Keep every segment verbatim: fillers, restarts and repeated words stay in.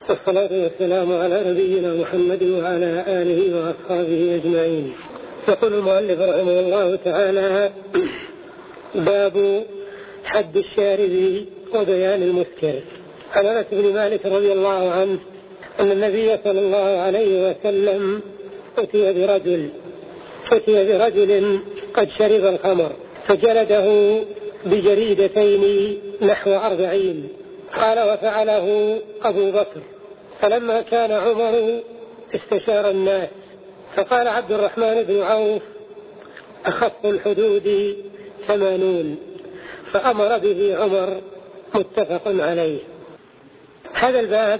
والصلاة والسلام على نبينا محمد وعلى آله وأصحابه أجمعين. يقول المؤلف رحمه الله تعالى: باب حد الشارب وبيان المسكر. عن أنس بن مالك رضي الله عنه أن النبي صلى الله عليه وسلم أتي برجل أتي برجل قد شرب الخمر فجلده بجريدتين نحو أربعين. قال: وفعله أبو بكر. فلما كان عمر استشار الناس فقال عبد الرحمن بن عوف: أخف الحدود ثمانون. فأمر به عمر. متفق عليه. هذا الباب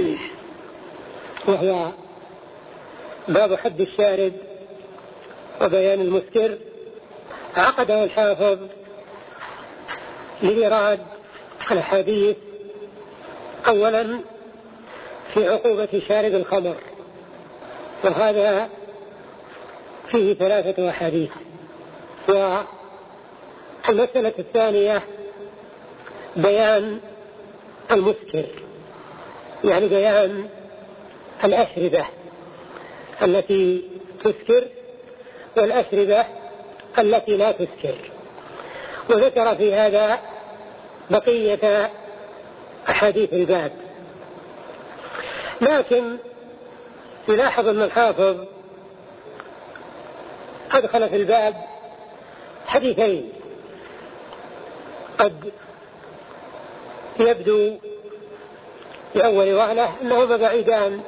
وهو باب حد الشارب وبيان المسكر عقده الحافظ لإيراد الحديث أولا في عقوبة شارب الخمر، وهذا فيه ثلاثة أحاديث. والمسألة الثانية بيان المسكر، يعني بيان الأشربة التي تسكر والأشربة التي لا تسكر، وذكر في هذا بقية أحاديث الباب. لكن يلاحظ أن الحافظ أدخل في الباب حديثين قد يبدو لأول وهلة أنهما بعيدان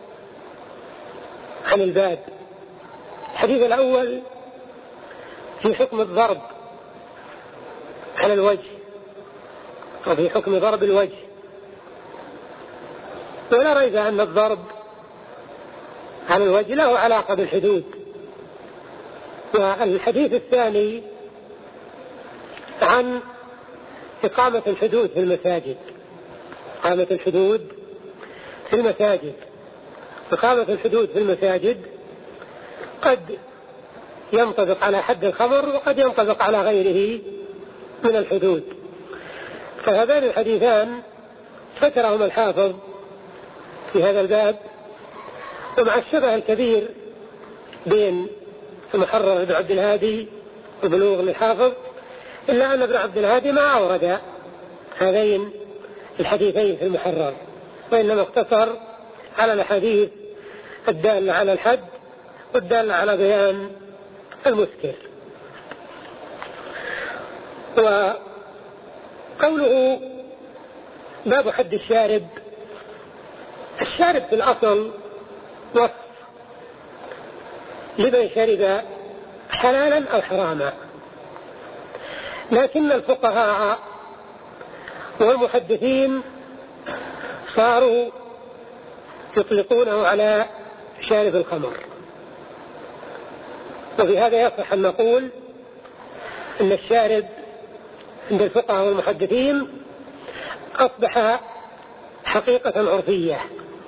عن الباب. الحديث الأول في حكم الضرب على الوجه وفي حكم ضرب الوجه، ولا ريب أن الضرب على الوجه له علاقة بالحدود. والحديث الثاني عن إقامة الحدود في المساجد إقامة الحدود في المساجد إقامة الحدود في المساجد قد ينطبق على حد الخمر وقد ينطبق على غيره من الحدود. فهذان الحديثان ذكرهما الحافظ في هذا الباب، ومع الشبه الكبير بين المحرر بن عبد الهادي وبلوغ للحافظ، إلا أن ابن عبد الهادي ما أورد هذين الحديثين في المحرر، وإنما اقتصر على الحديث الدالة على الحد والدالة على بيان المسكر. وقوله باب حد الشارب، الشارب في الأصل وصف لمن شرب حلالا أو حراما، لكن الفقهاء والمحدثين صاروا يطلقونه على شارب الخمر. وبهذا يصح أن نقول أن الشارب عند الفقهاء والمحدثين أصبح حقيقة عرفية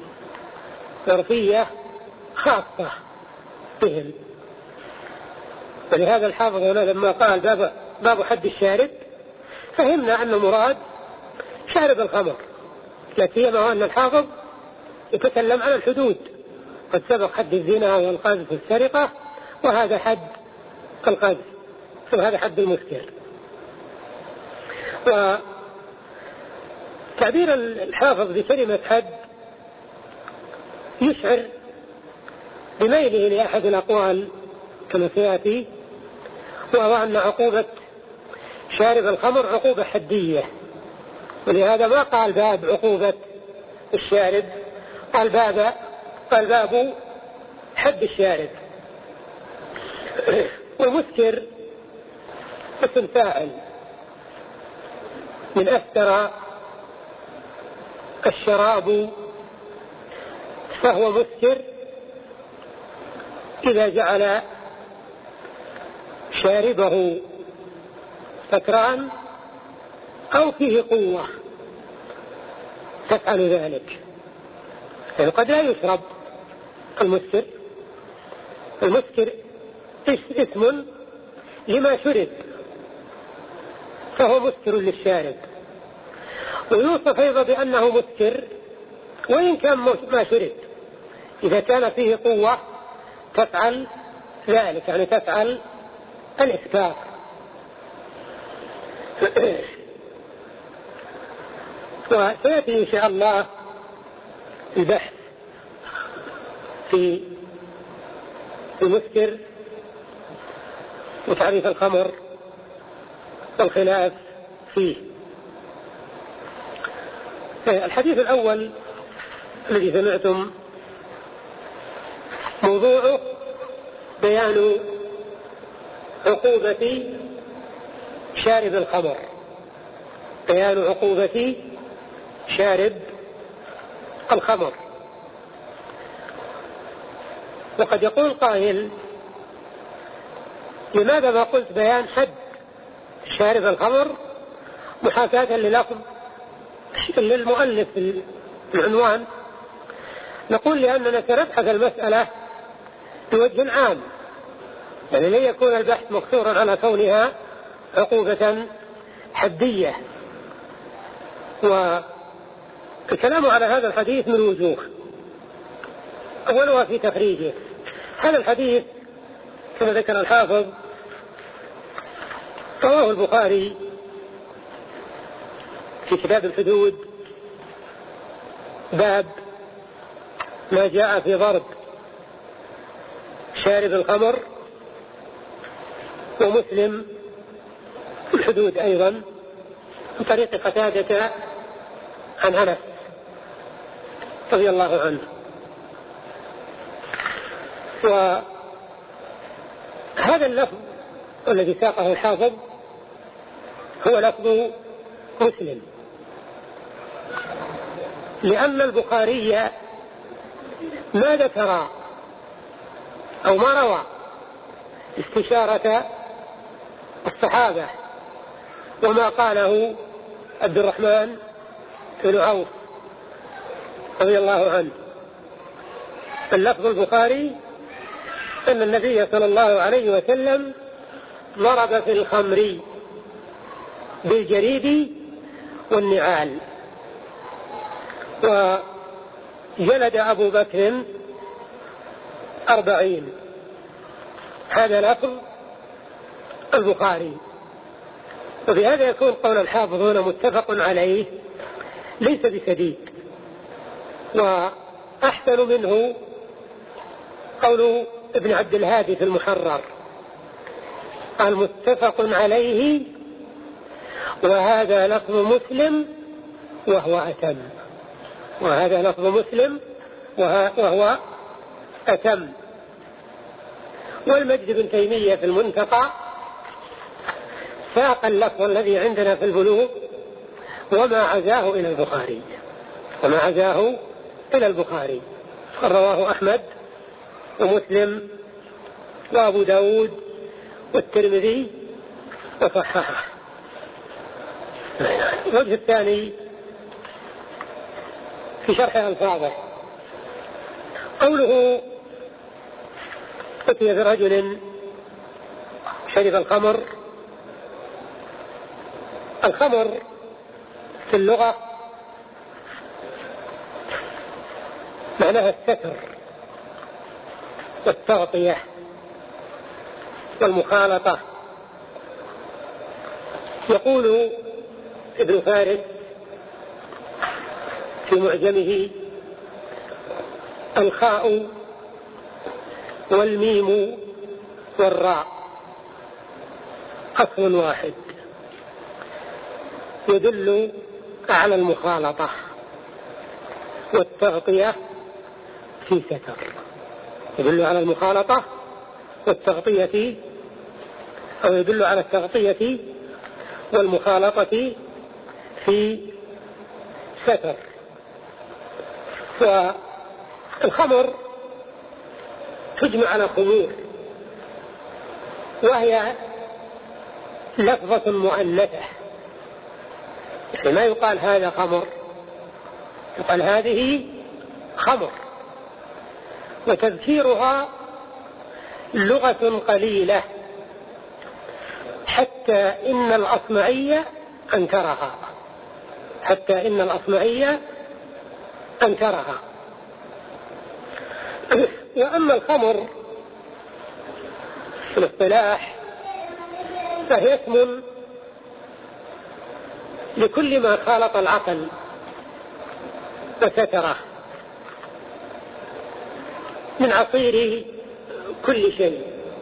عرفية خاصة بهم. ولهذا الحافظ هنا لما قال باب, باب حد الشارب فهمنا أن مراد شارب الخمر، لا سيما أن الحافظ يتكلم عن الحدود. قد سبق حد الزنا والقذف والسرقة، وهذا حد القذف وهذا حد المسكر. وتعبير الحافظ بكلمة حد يشعر بميله لأحد الأقوال كما سيأتي، وهو أن عقوبة شارب الخمر عقوبة حدية، ولهذا ما قال باب عقوبة الشارب، قال باب قال باب حد الشارب. والمسكر اسم فاعل من أسكر الشراب، فهو مسكر إذا جعل شاربه سكران أو فيه قوة تفعل ذلك. يعني قد لا يشرب المسكر، المسكر اسم لما شرب فهو مسكر للشارب. ويوصف أيضا بأنه مسكر وإن كان ما شرب، إذا كان فيه قوة تفعل ذلك، يعني تفعل الإسكار. وسيأتي إن شاء الله البحث في المسكر وتعريف الخمر والخلاف فيه. الحديث الأول الذي سمعتم موضوعه بيان عقوبة شارب الخمر، بيان عقوبة شارب الخمر. وقد يقول قائل: لماذا ما قلت بيان حد شارب الخمر محاكاة للفظ للمؤلف في العنوان؟ نقول لأننا سنبحث المسألة بوجه عام، يعني لن يكون البحث مقصورا على كونها عقوبة حدية. والكلام على هذا الحديث من وجوه، أولها في تخريجه. هذا الحديث كما ذكر الحافظ رواه البخاري في كتاب الحدود، باب ما جاء في ضرب شارب الخمر، ومسلم الحدود أيضا من طريق قتادة عن أنس رضي الله عنه. وهذا اللفظ الذي ساقه الحافظ هو لفظ مسلم، لأن البخاري ما ذكر أو ما روى استشارة الصحابة وما قاله عبد الرحمن بن عوف رضي الله عنه. اللفظ البخاري أن النبي صلى الله عليه وسلم ضرب في الخمر بالجريد والنعال، وجلد أبو بكر أربعين. هذا لفظ البخاري. وبهذا يكون قول الحافظ هنا متفق عليه ليس بشديد. وأحسن منه قول ابن عبد الهادي في المحرر، قال متفق عليه وهذا لفظ مسلم وهو أتم، وهذا لفظ مسلم وهو أتم. والمجد بن تيمية في المنتقى ساق اللفظ الذي عندنا في البلوغ وما عزاه إلى البخاري، وما عزاه إلى البخاري، رواه أحمد ومسلم وأبو داود والترمذي وصححه. الوجه الثاني في شرح ألفاظه، قوله أتي برجل شرب الخمر. الخمر في اللغة معناها الستر والتغطية والمخالطة. يقول ابن فارس في معجمه: الخاء والميم والراء أصل واحد يدل على المخالطة والتغطية في ستر، يدل على المخالطة والتغطية، أو يدل على التغطية والمخالطة في ستر. والخمر تجمع على خمور، وهي لفظة مؤنثة، يعني ما يقال هذا خمر، يقال هذه خمر. وتذكيرها لغة قليلة، حتى إن الأصمعي أنكرها، حتى إن الأصمعي أنكرها. وأما الخمر في الاصطلاح فهي اسم لكل ما خالط العقل وستره من عصير كل شيء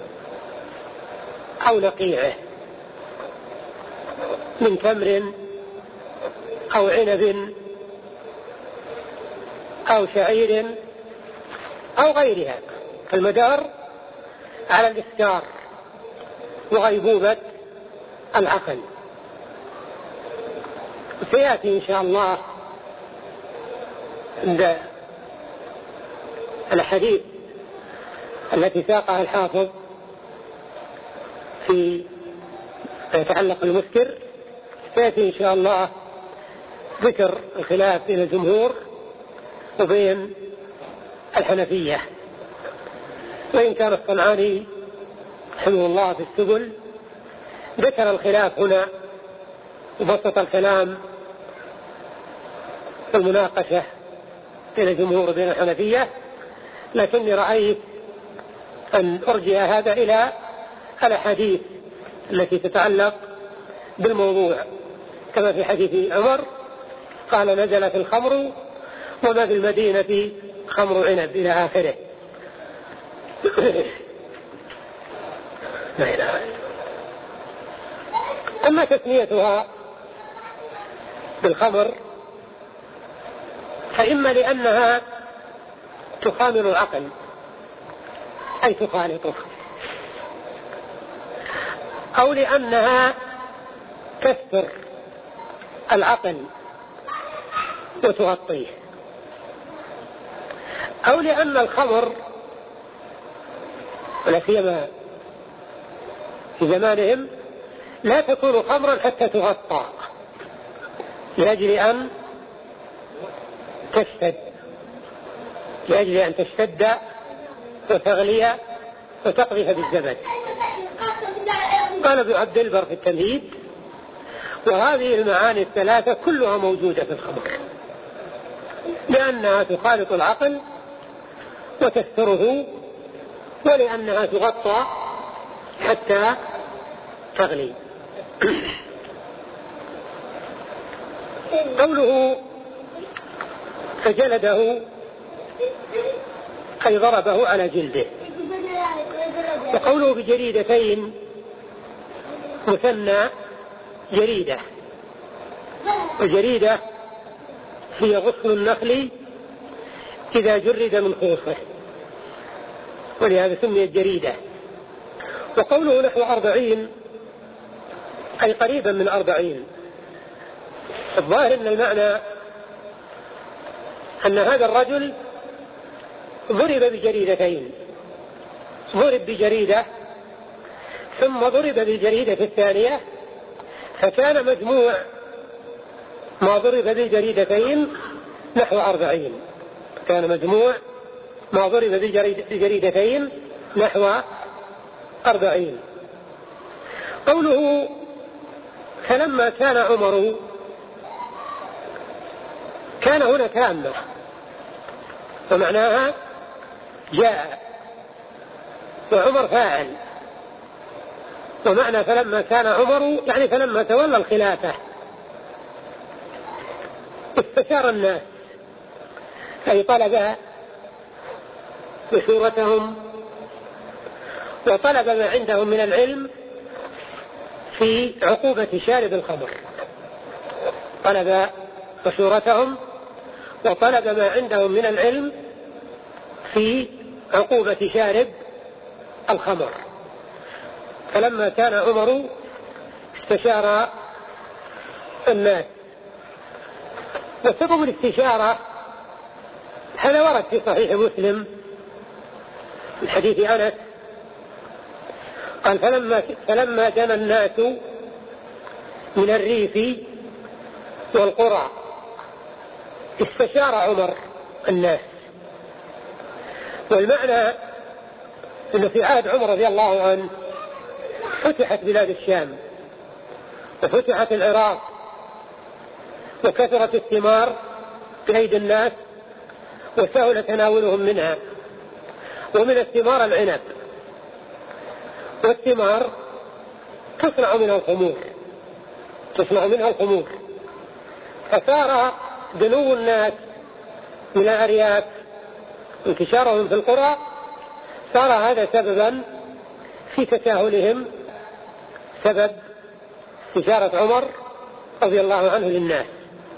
أو نقيعه، من تمر أو عنب أو شعير أو غيرها، المدار على الإفكار وغيبوبة العقل. سيأتي إن شاء الله عند الحديث التي ساقها الحافظ في يتعلق المسكر، سيأتي إن شاء الله ذكر الخلاف بين الجمهور وبين الحنفية. وإن كان الصنعاني رحمه الله في السبل ذكر الخلاف هنا وبسط الكلام والمناقشة بين الجمهور وبين الحنفية، لكني رأيت أن أرجع هذا إلى الأحاديث التي تتعلق بالموضوع، كما في حديث عمر قال نزلت الخمر وما في المدينة خمر عنب إلى آخره. لا إله. أما تسميتها بالخمر فإما لأنها تخامر العقل أي تخالطه، أو لأنها تستر العقل وتغطيه، أو لأن الخمر ولا سيما في زمانهم لا تكون خمرا حتى تغطى لأجل أن تشتد لأجل أن تشتد وتغلي وتقذف بالزبد. قال ابن عبد البر في التمهيد وهذه المعاني الثلاثة كلها موجودة في الخمر، لأنها تخالط العقل وتستره، ولأنها تغطى حتى تغلي. قوله فجلده أي ضربه على جلده، وقوله بجريدتين مثنى جريدة، وجريدة هي غصن النخل إذا جرد من خوصه، ولهذا سميت جريدة. وقوله نحو أربعين أي قريبا من أربعين، الظاهر أن المعنى أن هذا الرجل ضرب بجريدتين، ضرب بجريدة ثم ضرب بالجريدة الثانية، فكان مجموع ما ضرب بجريدتين نحو أربعين، كان مجموع ما ضرب بجريدتين نحو أربعين. قوله فلما كان عمر كان هنا تامة، ومعناها جاء، وعمر فاعل، ومعنى فلما كان عمر يعني فلما تولى الخلافة استشار الناس، أي طلب مشورتهم وطلب ما عندهم من العلم في عقوبة شارب الخمر، طلب مشورتهم وطلب ما عندهم من العلم في عقوبة شارب الخمر. فلما كان عمر استشار الناس. وسبب الاستشارة هذا ورد في صحيح مسلم من حديث أنس قال فلما, فلما جنى الناس من الريف والقرى استشار عمر الناس. والمعنى أنه في عهد عمر رضي الله عنه فتحت بلاد الشام وفتحت العراق وكثرت الثمار بأيدي الناس وسهل تناولهم منها. ومن الثمار العنب، والثمار تصنع منها الخمور تصنع منها الخمور فصار دنو الناس من الأرياف انتشارهم في القرى، صار هذا سببا في تساهلهم، سبب استشارة عمر رضي الله عنه للناس.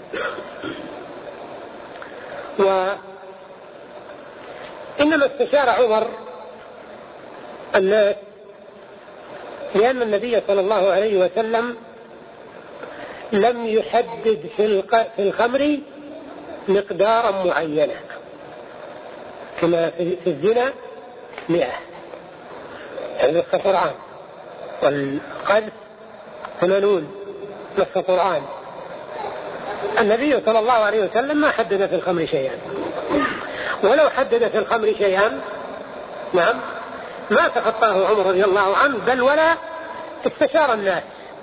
وإنما استشار عمر الناس لأن النبي صلى الله عليه وسلم لم يحدد في الخمر مقدارا معينا، كما في الزنا مئة يعني نصف القرآن، والقذف ثمانون نصف القرآن. النبي صلى الله عليه وسلم ما حدد في الخمر شيئا، ولو حدد في الخمر شيئا نعم ما تخطاه عمر رضي الله عنه، بل ولا استشار الناس،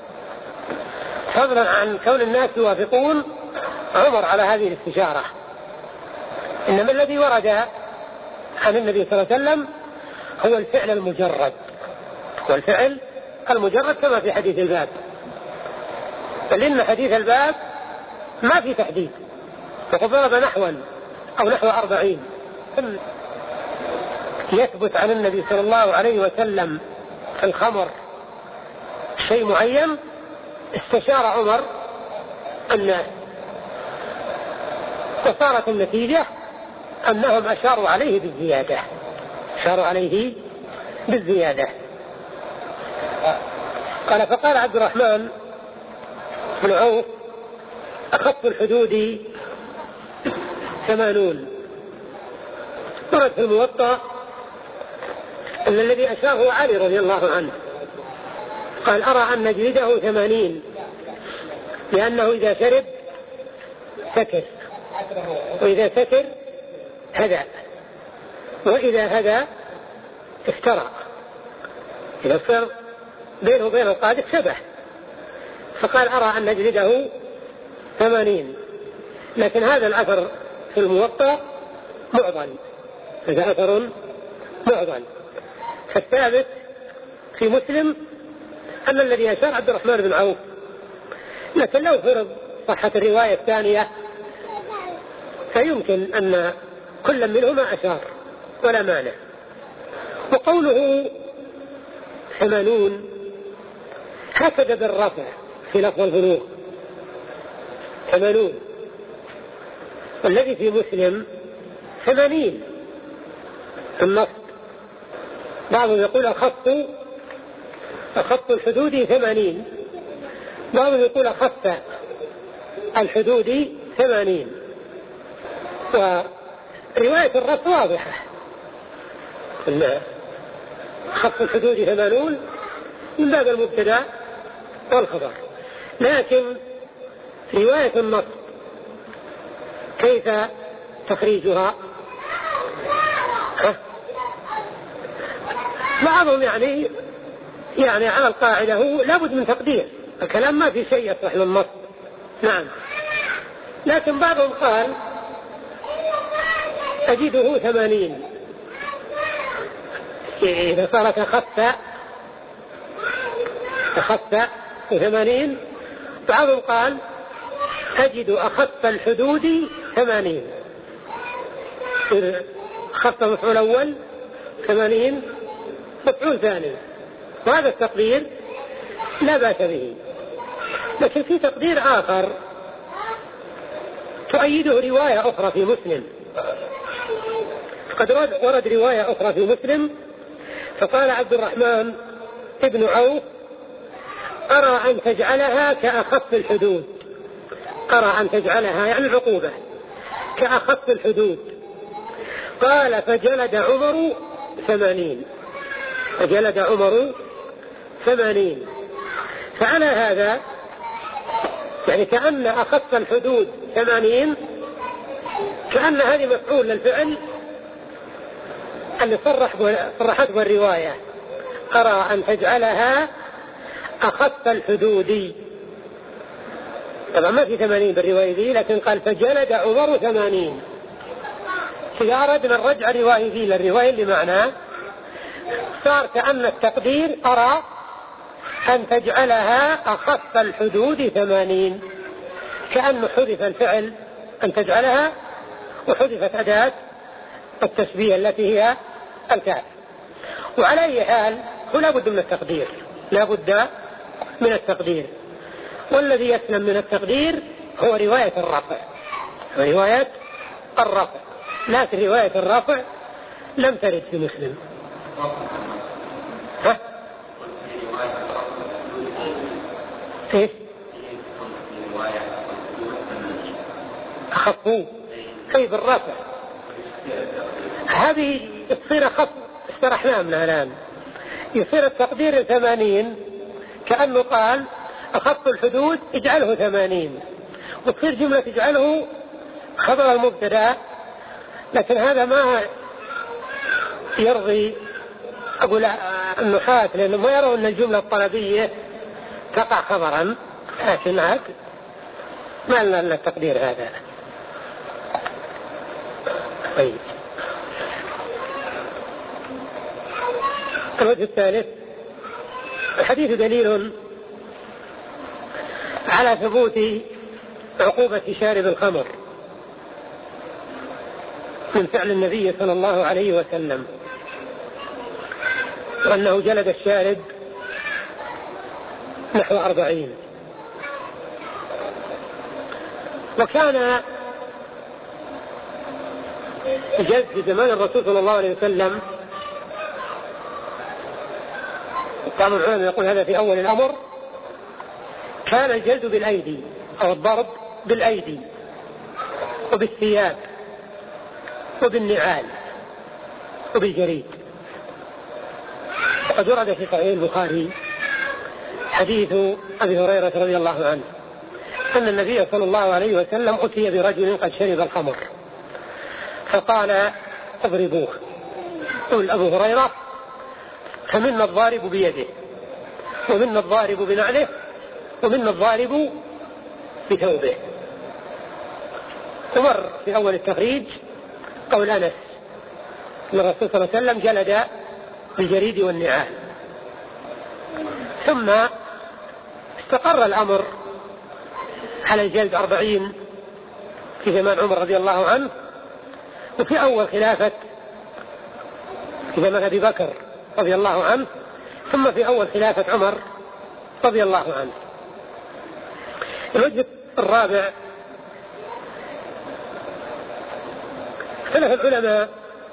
فضلا عن كون الناس يوافقون عمر على هذه الاستشارة. إنما الذي ورد عن النبي صلى الله عليه وسلم هو الفعل المجرد، والفعل المجرد كما في حديث الباب، بل إن حديث الباب ما في تحديد، فقد ضرب نحوا أو نحو أربعين يثبت عن النبي صلى الله عليه وسلم في الخمر شيء معين، استشار عمر الناس، وصارت النتيجة أنهم أشاروا عليه بالزيادة أشاروا عليه بالزيادة قال فقال عبد الرحمن بن عوف أخف الحدود ثمانون. ورد في الموطأ أن الذي أشاره علي رضي الله عنه، قال أرى أن نجلده ثمانين، لأنه إذا شرب سكر، وإذا سكر هدى، وإذا هدى افترى، إذا صار بينه وبين القاذف شبه، فقال أرى أن نجلده ثمانين. لكن هذا الأثر في الموطأ معضل، هذا أثر معضل. فالثابت في مسلم أن الذي أشار عبد الرحمن بن عوف، لكن لو فرض صحة الرواية الثانية فيمكن أن كل منهما أشار ولا مانع. وقوله ثمانون هكذا بالرفع في لفظ البلوغ ثمانون، والذي في مسلم ثمانين النص. بعضهم يقول أخف أخف الحدود ثمانين، بعضهم يقول أخف الحدود ثمانين. ورواية الرفع واضحة أن أخف الحدود ثمانون من باب المبتدأ والخبر، لكن رواية النص كيف تخريجها؟ بعضهم يعني يعني على القاعدة هو لابد من تقدير الكلام، ما في شيء يصح للنص نعم. لكن بعضهم قال أجده ثمانين، إذا صارت أخف أخف ثمانين. بعضهم قال أجد أخف الحدود ثمانين، أخف مفعول أول ثمانين مفعول ثاني، وهذا التقدير لا بأس به. لكن في تقدير آخر تؤيده رواية أخرى في مسلم، قد ورد رواية أخرى في مسلم فقال عبد الرحمن ابن عوف أرى أن تجعلها كأخف الحدود، أرى أن تجعلها يعني العقوبة كأخف الحدود. قال فجلد عمر ثمانين فجلد عمر ثمانين. فعلى هذا يعني كأن أخف الحدود ثمانين، كأن هذه مفعول للفعل اللي صرح صرحت بالرواية أرى أن تجعلها أخف الحدود. طبعا ما في ثمانين بالرواية دي، لكن قال فجلد عمر ثمانين، إذا أردنا الرجع الرواية ذي للرواية اللي معناه صار كأن التقدير أرى أن تجعلها أخف الحدود ثمانين، كأنه حذف الفعل أن تجعلها وحذفت أداة التشبيه التي هي الكاف. وعلى أي حال هو لا بد من التقدير، لا بد من التقدير، والذي يسلم من التقدير هو رواية الرفع، رواية الرفع، لكن رواية الرفع لم ترد في مسلم. ها؟ ايش؟ أخفوا أي بالرفع، هذه تصير أخف، استرحنا منها الآن، يصير التقدير ثمانين كأنه قال أخف الحدود اجعله ثمانين، وتصير جملة اجعله خبر المبتدا، لكن هذا ما يرضي أقول النحاة، لأنه ما يرون أن الجملة الطلبية تقع خبرا، لكن هذا ما لنا التقدير هذا. طيب الوجه الثالث، الحديث دليل على ثبوت عقوبة شارب الخمر من فعل النبي صلى الله عليه وسلم، وأنه جلد الشارب نحو أربعين. وكان الجلد في زمان الرسول صلى الله عليه وسلم، بعض العلماء يقول هذا في أول الأمر، كان الجلد بالأيدي أو الضرب بالأيدي وبالثياب وبالنعال وبالجريد. وقد ورد في صحيح البخاري حديث أبي هريرة رضي الله عنه أن النبي صلى الله عليه وسلم أتي برجل قد شرب الخمر فقال اضربوه. قل أبو هريرة فمنا الضارب بيده ومنا الضارب بنعله ومنا الضارب بثوبه. ومر في أول التخريج قول أنس أن الرسول صلى الله عليه وسلم جلد بالجريد والنعال. ثم استقر الأمر على الجلد أربعين في زمان عمر رضي الله عنه، وفي أول خلافة في زمان أبي بكر رضي الله عنه، ثم في أول خلافة عمر رضي الله عنه. الوجه الرابع، اختلف العلماء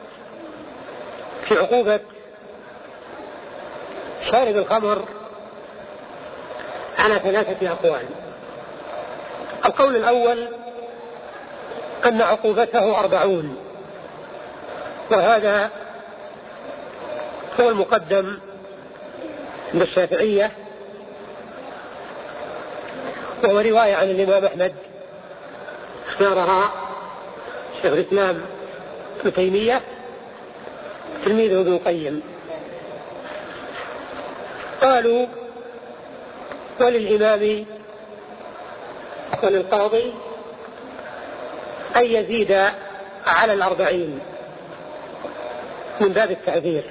في عقوبة شارب الخمر على ثلاثة أقوال. القول الأول أن عقوبته أربعون، وهذا هو المقدم عند الشافعية، وهو رواية عن الإمام أحمد اختارها شيخ الإسلام ابن تيمية تلميذه ابن القيم. قالوا وللإمام وللقاضي أن يزيد على الأربعين من باب التعذير،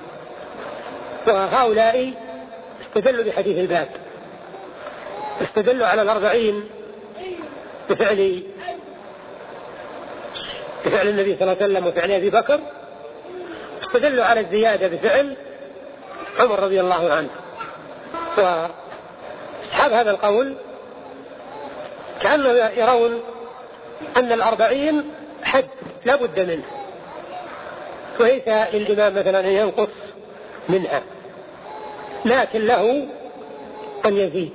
وهؤلاء استدلوا بحديث الباب، استدلوا على الأربعين بفعل بفعل النبي صلى الله عليه وسلم وفعل أبي بكر، استدلوا على الزيادة بفعل عمر رضي الله عنه. وأصحاب هذا القول كأنهم يرون أن الأربعين حد لا بد منه، وليس للإمام مثلا أن ينقص منها، لكن له أن يزيد.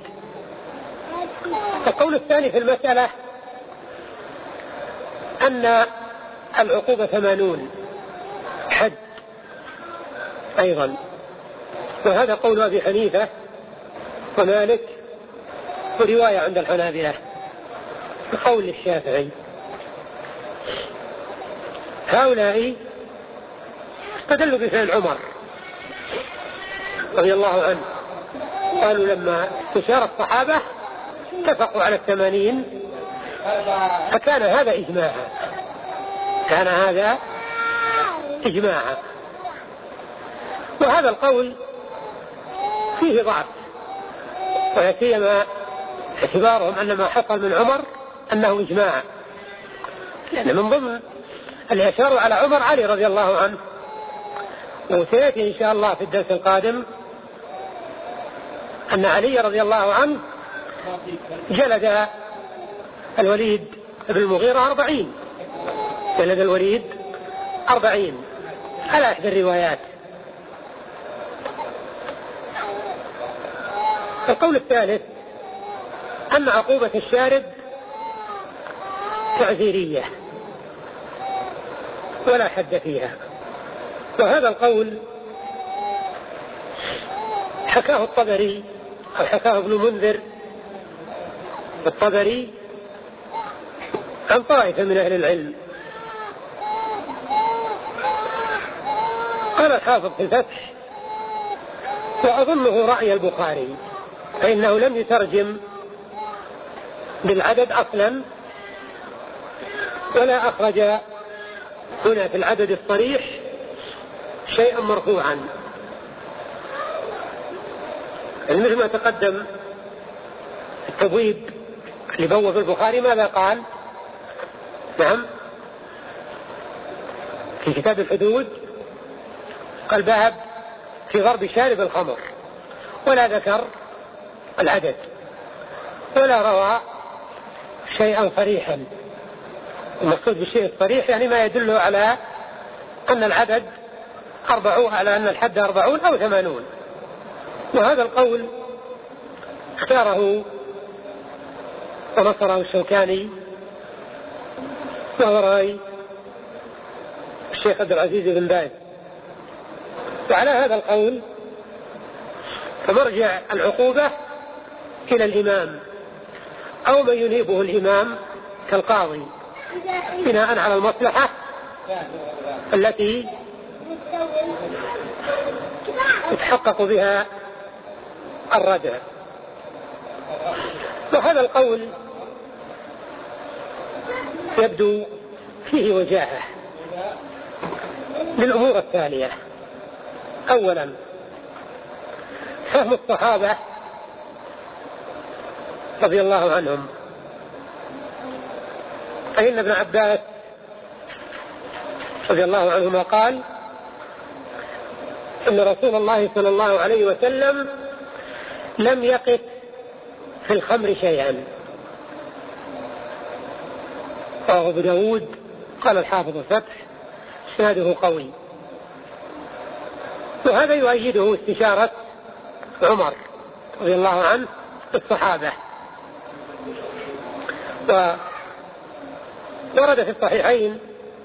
القول الثاني في المسألة أن العقوبة ثمانون حد أيضا، وهذا قول أبي حنيفة ومالك ورواية عند الحنابلة بقول الشافعي. هؤلاء استدلوا بفعل عمر رضي الله عنه، قالوا لما استشار الصحابة اتفقوا على الثمانين، فكان هذا إجماعا، كان هذا إجماعا. وهذا القول فيه ضعف، ويسيما اعتبارهم أن ما حصل من عمر أنه إجماع، لأن من ضمن اللي أشاروا على عمر علي رضي الله عنه. وسيأتي إن شاء الله في الدرس القادم أن علي رضي الله عنه جلد الوليد بن المغيرة أربعين، جلد الوليد أربعين على إحدى الروايات. القول الثالث أن عقوبة الشارب تعزيرية ولا حد فيها، وهذا القول حكاه الطبري أو حكاه ابن منذر الطبري عن طائفة من أهل العلم. قال الحافظ في الفتح: وأظنه رأي البخاري، فإنه لم يترجم بالعدد أصلا، ولا أخرج هنا في العدد الصريح شيئا مرفوعا. مثل ما تقدم التبويب اللي بوب البخاري ماذا قال؟ نعم، في كتاب الحدود قال باب في ضرب شارب الخمر، ولا ذكر العدد ولا روى شيئا صريحا. المقصود بالشيء الصريح يعني ما يدل على أن العدد أربعون، على أن الحد أربعون أو ثمانون. وهذا القول اختاره ونصره الشوكاني، وهو رأي الشيخ عبد العزيز بن باز. وعلى هذا القول فمرجع العقوبة إلى الإمام أو من ينيبه الإمام كالقاضي، بناء على المصلحة التي يتحقق بها الردع. وهذا القول يبدو فيه وجاهة للأمور التالية: أولا، فهم الصحابة رضي الله عنهم، فإن ابن عباس رضي الله عنهما قال إن رسول الله صلى الله عليه وسلم لم يقف في الخمر شيئا. رواه أبو داود. قال الحافظ الفتح إسناده قوي. وهذا يؤيده استشارة عمر رضي الله عنه الصحابة. وورد في الصحيحين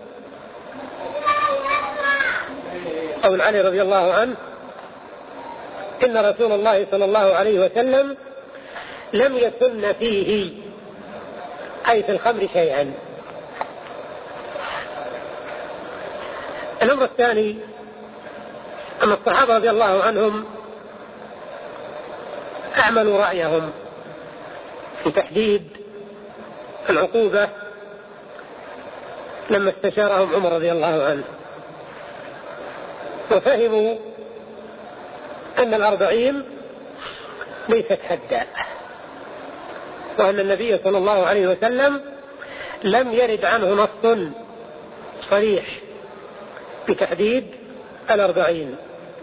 قول علي رضي الله عنه إن رسول الله صلى الله عليه وسلم لم يسن فيه، أي في الخمر، شيئا. الأمر الثاني أن الصحابة رضي الله عنهم أعملوا رأيهم في تحديد العقوبة لما استشارهم عمر رضي الله عنه، وفهموا أن الأربعين ليست حدا، وأن النبي صلى الله عليه وسلم لم يرد عنه نص صريح بتحديد الأربعين،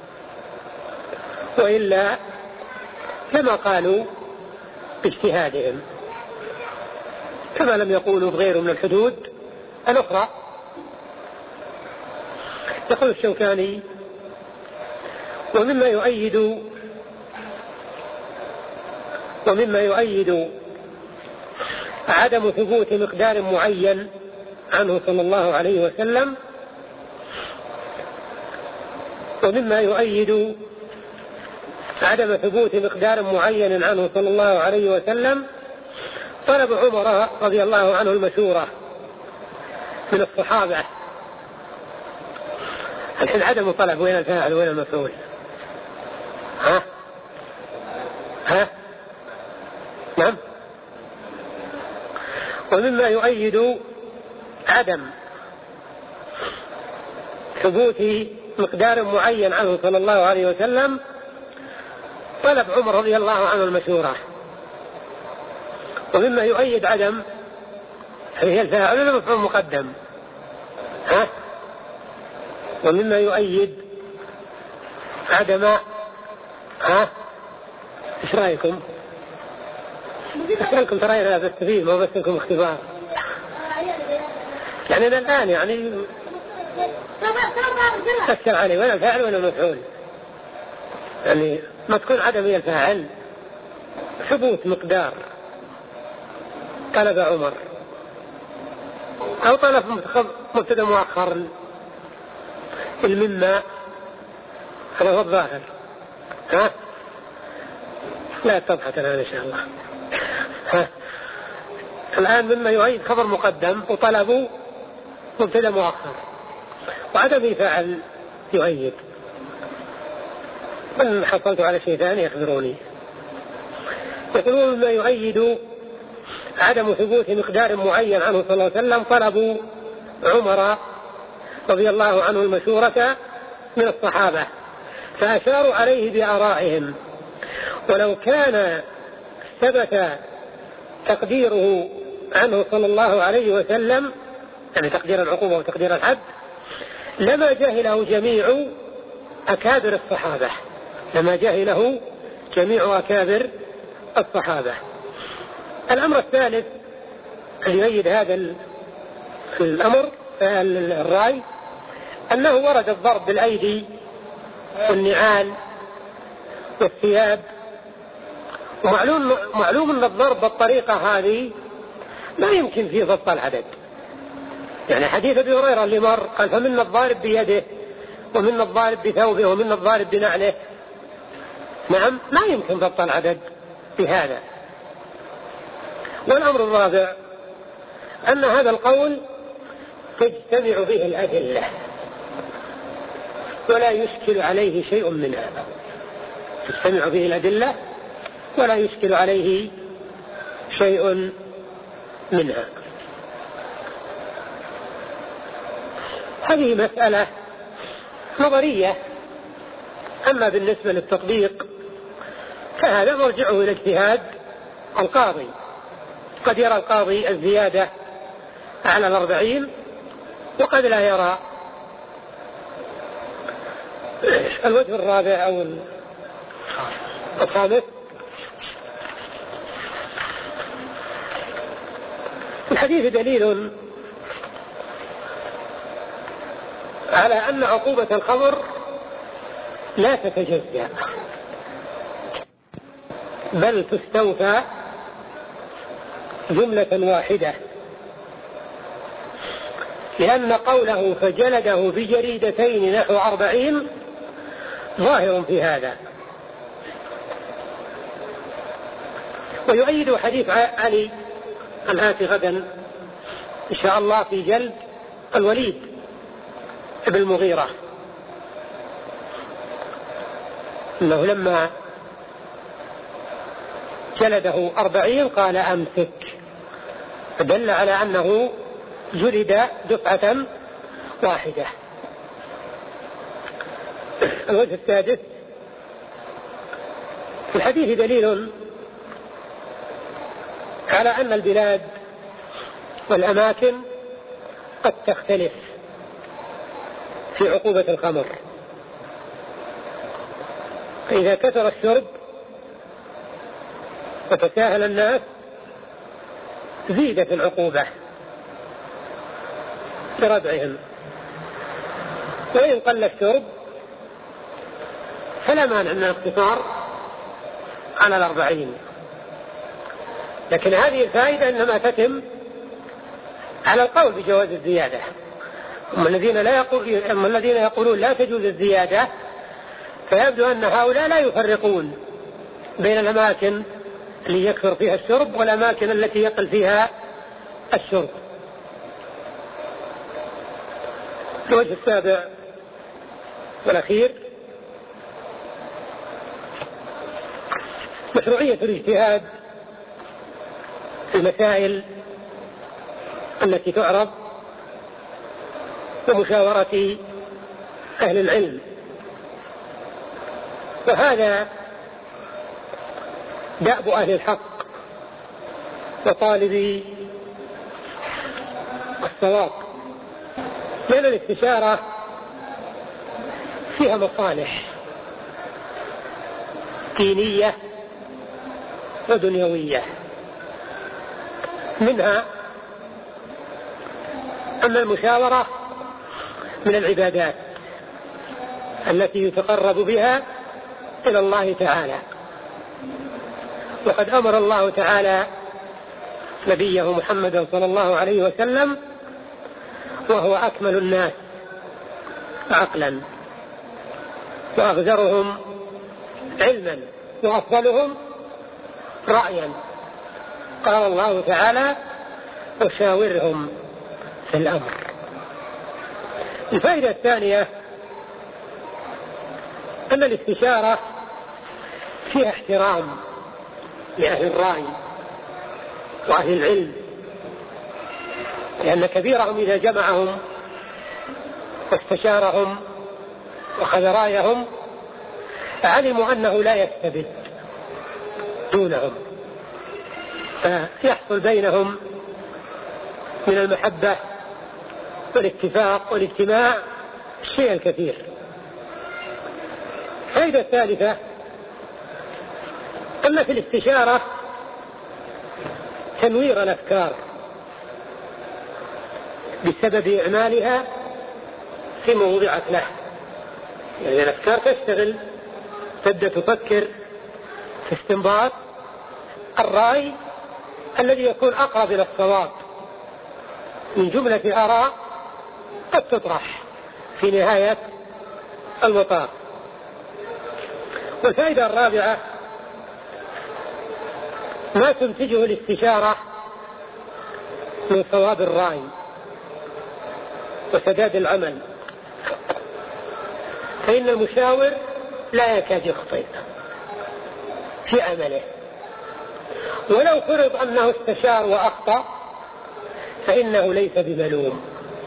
وإلا لما قالوا باجتهادهم، كما لم يقولوا بغير من الحدود الأخرى. يقول الشوكاني: ومما يؤيد ومما يؤيد عدم ثبوت مقدار معين عنه صلى الله عليه وسلم ومما يؤيد عدم ثبوت مقدار معين عنه صلى الله عليه وسلم طلب عمر رضي الله عنه المشورة من الصحابة. الحين عدم طلب، وين الفاعل وين المفعول؟ ها ها نعم. ومما يؤيد عدم ثبوت مقدار معين عنه صلى الله عليه وسلم طلب عمر رضي الله عنه المشورة. ومما يؤيد عدم هي الفاعل ولا مفعول مقدم؟ ها؟ ومما يؤيد عدم ها؟ ايش رايكم؟ اسالكم ترى انا بستفيد ما بس لكم اختبار. يعني انا الان يعني أكثر عليه ولا فاعل ولا مفعول، يعني ما تكون عدم هي الفاعل. ثبوت مقدار طلب عمر أو طلب مبتدا مؤخر المما هذا هو الظاهر. ها لا تضحك الآن إن شاء الله. ها الآن مما يؤيد خبر مقدم وطلبوا مبتدا مؤخر وعدم فاعل يؤيد. من حصلت على شيء ثاني يخبروني. يقولون مما يؤيد عدم ثبوت مقدار معين عنه صلى الله عليه وسلم طلبوا عمر رضي الله عنه المشورة من الصحابة فأشاروا عليه بآرائهم، ولو كان ثبت تقديره عنه صلى الله عليه وسلم يعني تقدير العقوبة وتقدير الحد لما جهله جميع أكابر الصحابة لما جهله جميع أكابر الصحابة. الأمر الثالث اللي يؤيد هذا الأمر الرأي أنه ورد الضرب بالأيدي والنعال والثياب، ومعلوم معلوم أن الضرب بالطريقة هذه لا يمكن فيه ضبط العدد. يعني حديث أبي هريرة اللي مر قال فمنا الضارب بيده ومنا الضارب بثوبه ومنا الضارب بنعله. نعم لا يمكن ضبط العدد بهذا. والأمر الرابع أن هذا القول تجتمع به الأدلة ولا يشكل عليه شيء منها تجتمع به الأدلة ولا يشكل عليه شيء منها. هذه مسألة نظرية. أما بالنسبة للتطبيق فهذا مرجعه إلى اجتهاد القاضي. قد يرى القاضي الزيادة على الأربعين وقد لا يرى. الوجه الرابع أو الخامس الحديث دليل على أن عقوبة الخمر لا تتجزأ بل تستوفى جملة واحدة، لأن قوله فجلده بجريدتين نحو أربعين ظاهر في هذا. ويؤيد حديث علي الآتي غدا إن شاء الله في جلد الوليد ابن المغيرة، أنه لما جلده أربعين قال أمسك، فدل على أنه جلد دفعة واحدة. الوجه السادس في الحديث دليل على أن البلاد والأماكن قد تختلف في عقوبة الخمر. فإذا كثر الشرب وتساهل الناس زيدت العقوبة بردعهم، وإن قل الشرب فلا مانع من الاقتصار على الأربعين. لكن هذه الفائدة إنما تتم على القول بجواز الزيادة. أما الذين لا يقول أما الذين يقولون لا تجوز الزيادة فيبدو أن هؤلاء لا يفرقون بين الأماكن اللي يكثر فيها الشرب والأماكن التي يقل فيها الشرب. الوجه السابع والأخير مشروعية الاجتهاد في المسائل التي تعرض ومشاورة أهل العلم. وهذا دأب أهل الحق وطالبي الصواب، لأن الاستشارة فيها مصالح دينية ودنيوية. منها أن المشاورة من العبادات التي يتقرب بها إلى الله تعالى، وقد أمر الله تعالى نبيه محمد صلى الله عليه وسلم وهو أكمل الناس عقلا وأغزرهم علما وأفضلهم رأيا. قال الله تعالى: وشاورهم في الأمر. الفائدة الثانية أن الاستشارة فيها احترام لأهل الرأي وأهل العلم، لأن كبيرهم إذا جمعهم واستشارهم وأخذ رأيهم علموا أنه لا يستبد دونهم، فيحصل بينهم من المحبة والاتفاق والاجتماع الشيء الكثير. الفائدة الثالثة أن في الاستشارة تنوير الأفكار بسبب إعمالها في موضعت له. يعني الأفكار تشتغل، تبدأ تفكر في استنباط الرأي الذي يكون أقرب إلى الصواب من جملة آراء قد تطرح في نهاية المطاف. والفائدة الرابعة ما تنتجه الاستشارة من صواب الرأي وسداد العمل، فإن المشاور لا يكاد يخطئ في عمله، ولو فرض أنه استشار وأخطأ فإنه ليس بملوم،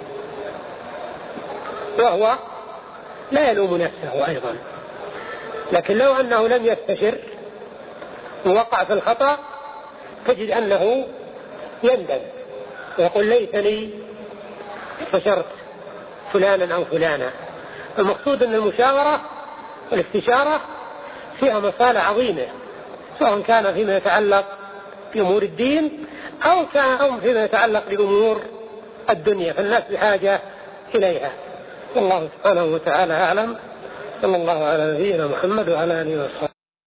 وهو لا يلوم نفسه أيضا. لكن لو أنه لم يستشر ووقع في الخطأ تجد أنه يندم ويقول: ليتني استشرت فلانا أو فلانا. المقصود أن المشاورة والاستشارة فيها مصالح عظيمة، سواء كان فيما يتعلق بأمور الدين أو كان فيما يتعلق بأمور الدنيا، فالناس بحاجة إليها. والله سبحانه وتعالى أعلم. صلى الله على نبينا محمد وعلى آله وصحبه.